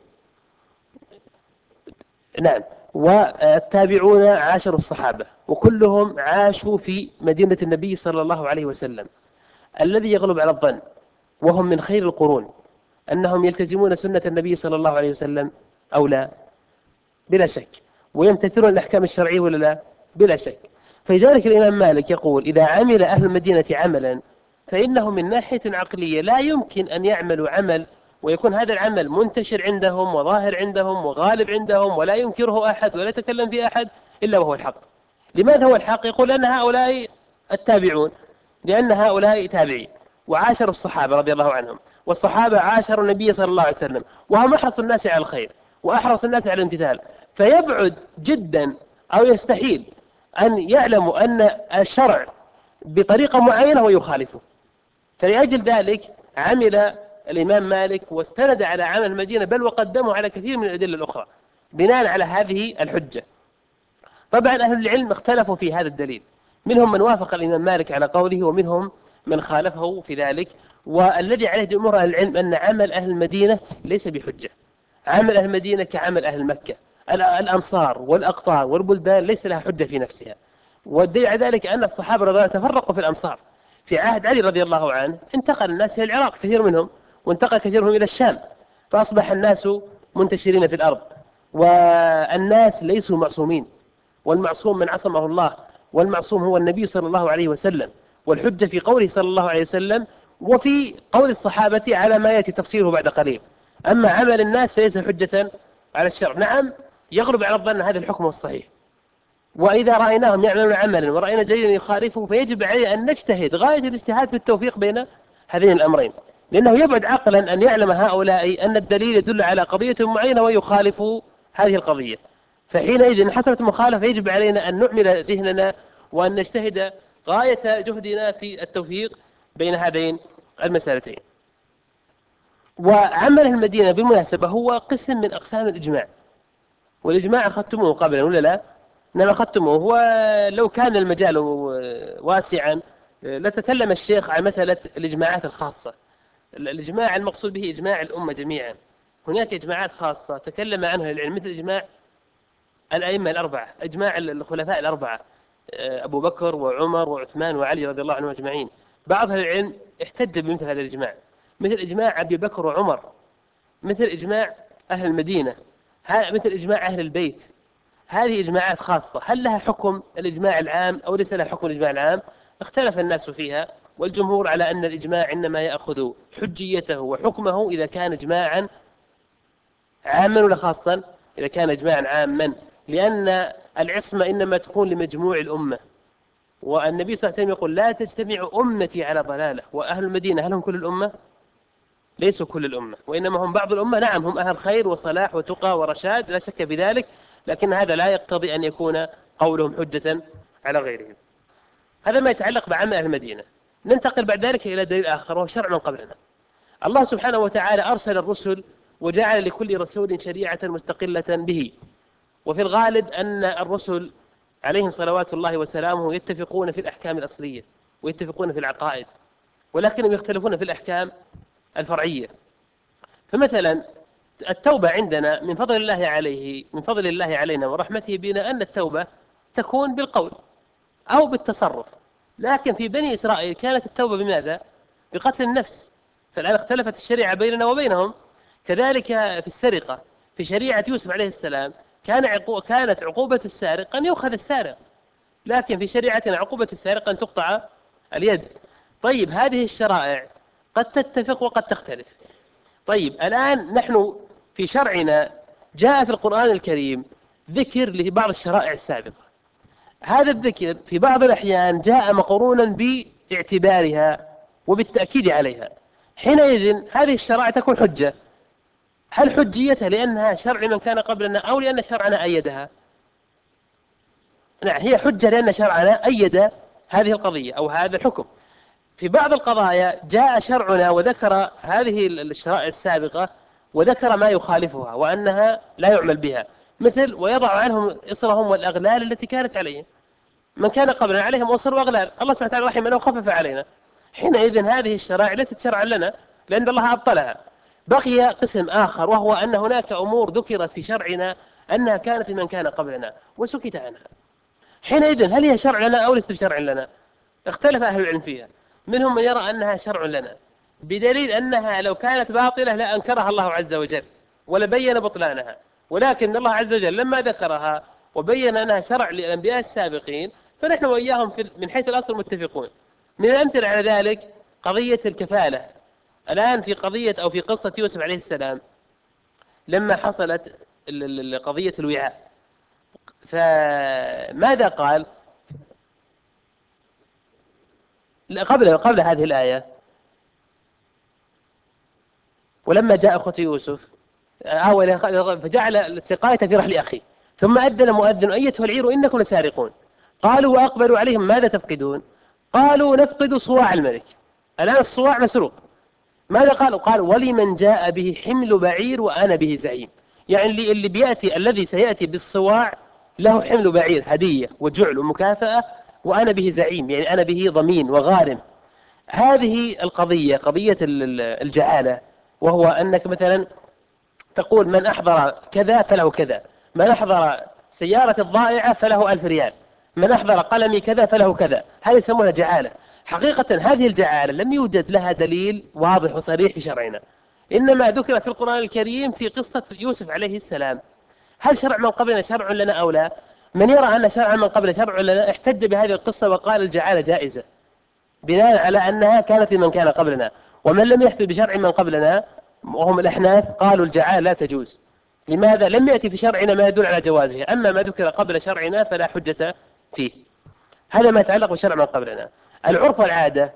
نعم. والتابعون عاشروا الصحابة، وكلهم عاشوا في مدينة النبي صلى الله عليه وسلم. الذي يغلب على الظن وهم من خير القرون أنهم يلتزمون سنة النبي صلى الله عليه وسلم أو لا؟ بلا شك. ويمتثلون الأحكام الشرعية ولا لا؟ بلا شك. فلذلك الإمام مالك يقول: إذا عمل أهل المدينة عملا فإنه من ناحية عقلية لا يمكن أن يعملوا عمل ويكون هذا العمل منتشر عندهم وظاهر عندهم وغالب عندهم ولا ينكره أحد ولا يتكلم فيه أحد إلا وهو الحق. لماذا هو الحق؟ يقول أن هؤلاء التابعون، لأن هؤلاء تابعين وعاشروا الصحابة رضي الله عنهم، والصحابة عاشروا النبي صلى الله عليه وسلم، وهم أحرص الناس على الخير وأحرص الناس على الامتثال، فيبعد جدا أو يستحيل أن يعلموا أن الشرع بطريقة معينة ويخالفه. فلأجل ذلك عمل الإمام مالك واستند على عمل المدينة، بل وقدمه على كثير من الأدلة الأخرى بناء على هذه الحجة. طبعا أهل العلم اختلفوا في هذا الدليل، منهم من وافق الإمام مالك على قوله ومنهم من خالفه في ذلك. والذي عليه جمهور أهل العلم أن عمل أهل المدينة ليس بحجة. عمل أهل المدينة كعمل أهل مكة، الأمصار والأقطار والبلدان ليس لها حجة في نفسها. والدليل على ذلك أن الصحابة رضي الله عنهم تفرقوا في الأمصار. في عهد علي رضي الله عنه انتقل الناس إلى العراق كثير منهم، وانتقل كثير منهم إلى الشام، فأصبح الناس منتشرين في الأرض، والناس ليسوا معصومين، والمعصوم من عصمه الله، والمعصوم هو النبي صلى الله عليه وسلم. والحجة في قوله صلى الله عليه وسلم وفي قول الصحابة على ما يأتي تفصيله بعد قليل. أما عمل الناس فليس حجة على الشرع. نعم يغلب على الظن هذا الحكم الصحيح، وإذا رأيناهم يعملون عملا ورأينا دليلا يخالفه فيجب علينا أن نجتهد غاية الاجتهاد في التوفيق بين هذين الأمرين، لأنه يبعد عقلا أن يعلم هؤلاء أن الدليل يدل على قضية معينة ويخالف هذه القضية. فحينئذ إن حصلت مخالفة يجب علينا أن نعمل ذهننا وأن نجتهد غاية جهدنا في التوفيق بين هذين المسألتين. وعمل المدينة بالمناسبة هو قسم من أقسام الإجماع، والإجماع أخذتموه قبلا ولا لا؟ نعم أخذتموه. ولو كان المجال واسعا لتكلم الشيخ عن مسألة الإجماعات الخاصة. الإجماع المقصود به إجماع الأمة جميعا. هناك إجماعات خاصة تكلم عنها العلم، مثل إجماع الأئمة الأربعة، إجماع الخلفاء الأربعة أبو بكر وعمر وعثمان وعلي رضي الله عنهم أجمعين. بعض أهل العلم احتج بمثل هذا الإجماع، مثل إجماع أبي بكر وعمر، مثل إجماع أهل المدينة، مثل إجماع أهل البيت. هذه إجماعات خاصة، هل لها حكم الإجماع العام أو ليس لها حكم الإجماع العام؟ اختلف الناس فيها، والجمهور على أن الإجماع إنما يأخذ حجيته وحكمه إذا كان إجماعا عاما ولا خاصا. إذا كان إجماعا عاما، لأن العصمة إنما تكون لمجموع الأمة، والنبي صلى الله عليه وسلم يقول لا تجتمع أمتي على ضلالة. وأهل المدينة هل هم كل الأمة؟ ليسوا كل الأمة، وإنما هم بعض الأمة. نعم هم أهل خير وصلاح وتقى ورشاد لا شك في ذلك، لكن هذا لا يقتضي أن يكون قولهم حجة على غيرهم. هذا ما يتعلق بعمل أهل المدينة. ننتقل بعد ذلك إلى دليل آخر وهو شرع من قبلنا. الله سبحانه وتعالى أرسل الرسل وجعل لكل رسول شريعة مستقلة به، وفي الغالب أن الرسل عليهم صلوات الله وسلامه يتفقون في الأحكام الأصلية ويتفقون في العقائد، ولكنهم يختلفون في الأحكام الفرعية. فمثلا التوبة عندنا من فضل الله عليه من فضل الله علينا ورحمته بنا أن التوبة تكون بالقول أو بالتصرف، لكن في بني إسرائيل كانت التوبة بماذا؟ بقتل النفس. فالآن اختلفت الشريعة بيننا وبينهم. كذلك في السرقة، في شريعة يوسف عليه السلام كان عقو... كانت عقوبة السارق أن يؤخذ السارق، لكن في شريعتنا عقوبة السارق أن تقطع اليد. طيب هذه الشرائع قد تتفق وقد تختلف. طيب الآن نحن في شرعنا جاء في القرآن الكريم ذكر لبعض الشرائع السابقة. هذا الذكر في بعض الأحيان جاء مقرونا باعتبارها وبالتأكيد عليها. حينئذ هذه الشرائع تكون حجة. هل حجيتها لأنها شرع من كان قبلنا أو لأن شرعنا أيدها؟ نعم هي حجة لأن شرعنا أيد هذه القضية أو هذا الحكم. في بعض القضايا جاء شرعنا وذكر هذه الشرائع السابقة وذكر ما يخالفها وأنها لا يعمل بها، مثل ويضع عنهم إصرهم والأغلال التي كانت عليهم. من كان قبلنا عليهم أصر وأغلال، الله سبحانه وتعالى رحمنا وخفف علينا. حينئذ هذه الشرائع ليست شرعا لنا لأن الله أبطلها. بقي قسم آخر وهو أن هناك أمور ذكرت في شرعنا أنها كانت لمن كان قبلنا وسكت عنها. حينئذ هل هي شرع لنا أو ليست بشرع لنا؟ اختلف أهل العلم فيها. منهم من يرى أنها شرع لنا بدليل أنها لو كانت باطلة لأنكرها الله عز وجل ولبين بطلانها، ولكن الله عز وجل لما ذكرها وبين أنها شرع للأنبياء السابقين فنحن وإياهم من حيث الأصل متفقون. من الأمثلة على ذلك قضية الكفالة. الآن في قضية أو في قصة يوسف عليه السلام لما حصلت قضية الوعاء، فماذا قال قبل قبل هذه الآية؟ ولما جاء أخوة يوسف آوى فجعل السقاية في رحل أخيه، ثم أذن مؤذن أيتها العير إنكم لسارقون. قالوا وأقبلوا عليهم ماذا تفقدون؟ قالوا نفقد صواع الملك. الآن الصواع مسروق. ماذا قالوا؟ قالوا ولمن جاء به حمل بعير وأنا به زعيم. يعني اللي, اللي بيأتي الذي سيأتي بالصواع له حمل بعير هدية وجعل ومكافأة، وأنا به زعيم يعني أنا به ضمين وغارم. هذه القضية قضية الجعالة، وهو أنك مثلا تقول من أحضر كذا فله كذا، من أحضر سيارة الضائعة فله ألف ريال، من أحضر قلمي كذا فله كذا. هذه يسمونها جعالة. حقيقة هذه الجعالة لم يوجد لها دليل واضح وصريح في شرعنا، إنما ذكرت في القرآن الكريم في قصة يوسف عليه السلام. هل شرع من قبلنا شرع لنا أو لا؟ من يرى أن شرع من قبل شرع لنا احتج بهذه القصة وقال الجعالة جائزة بناء على أنها كانت لمن كان قبلنا، ومن لم يحتج بشرع من قبلنا وهم الأحناف قالوا الجعالة لا تجوز. لماذا؟ لم يأتي في شرعنا ما يدل على جوازها، أما ما ذكر قبل شرعنا فلا حجة فيه. هذا ما يتعلق بشرع من قبلنا. العرف والعادة،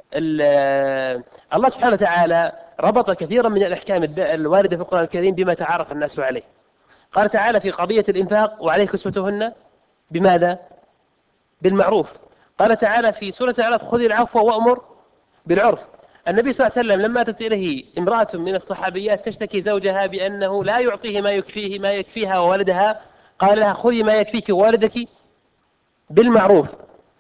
الله سبحانه وتعالى ربط كثيرا من الأحكام الواردة في القرآن الكريم بما تعارف الناس عليه. قال تعالى في قضية الإنفاق وعليه كسوتهن بماذا؟ بالمعروف. قال تعالى في سورة الأعراف خذ العفو وأمر بالعرف. النبي صلى الله عليه وسلم لما أتت إليه امرأة من الصحابيات تشتكي زوجها بأنه لا يعطيه ما يكفيه ما يكفيها وولدها، قال لها خذي ما يكفيك وولدك بالمعروف.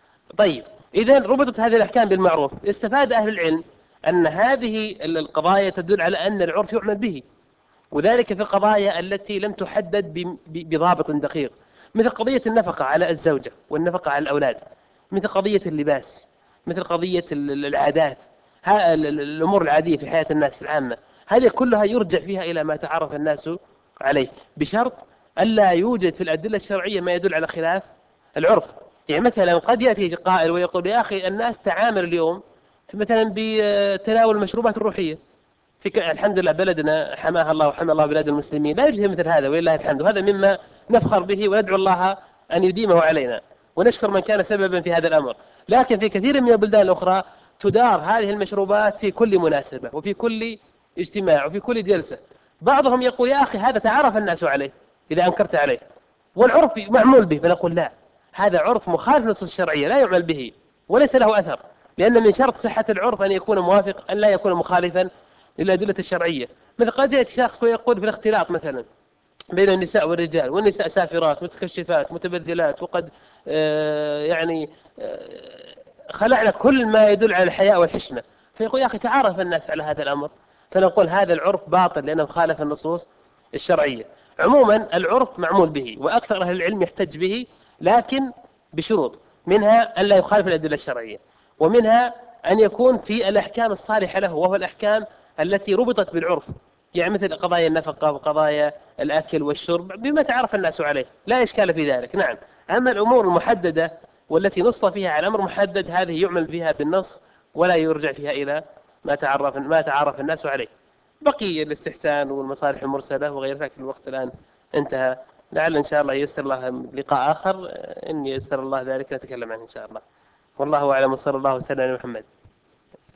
طيب إذن ربطت هذه الأحكام بالمعروف. استفاد أهل العلم أن هذه القضايا تدل على أن العرف يعمل به، وذلك في القضايا التي لم تحدد بضابط دقيق، مثل قضية النفقة على الزوجة والنفقة على الأولاد، مثل قضية اللباس، مثل قضية العادات، الأمور العادية في حياة الناس العامة. هذه كلها يرجع فيها إلى ما تعرف الناس عليه، بشرط ألا يوجد في الأدلة الشرعية ما يدل على خلاف العرف. يعني مثلا قد يأتي قائل ويقول يا أخي الناس تعامل اليوم مثلا بتناول المشروبات الروحية في الحمد لله بلدنا حماها الله وحمى الله بلاد المسلمين لا يوجد مثل هذا ولله الحمد، وهذا مما نفخر به وندعو الله أن يديمه علينا ونشكر من كان سببا في هذا الأمر. لكن في كثير من البلدان الأخرى تدار هذه المشروبات في كل مناسبة وفي كل اجتماع وفي كل جلسة. بعضهم يقول يا أخي هذا تعرف الناس عليه إذا أنكرت عليه والعرف معمول به، فنقول لا، هذا عرف مخالف للنصوص الشرعية لا يعمل به وليس له أثر، لأن من شرط صحة العرف أن يكون موافق أن لا يكون مخالفا للأدلة الشرعية. مثل قد يأتي شخص ويقول في الاختلاط مثلا بين النساء والرجال، والنساء سافرات متكشفات متبذلات وقد آه يعني آه خلعنا كل ما يدل على الحياء والحشمة، فيقول يا أخي تعارف الناس على هذا الأمر، فنقول هذا العرف باطل لأنه خالف النصوص الشرعية. عموما العرف معمول به وأكثر أهل العلم يحتج به، لكن بشروط، منها أن لا يخالف الأدلة الشرعية، ومنها أن يكون في الأحكام الصالحة له وهو الأحكام التي ربطت بالعرف، يعني مثل قضايا النفقة وقضايا الأكل والشرب بما تعرف الناس عليه لا إشكال في ذلك. نعم. أما الأمور المحددة والتي نص فيها على أمر محدد هذه يعمل فيها بالنص ولا يرجع فيها إلى ما تعرف ما تعرف الناس عليه. بقي الاستحسان والمصالح المرسلة وغير ذلك. الوقت الآن انتهى، لعل إن شاء الله ييسر الله لقاء آخر إن ييسر الله ذلك نتكلم عنه إن شاء الله. والله أعلم، وصلى الله وسلم على محمد.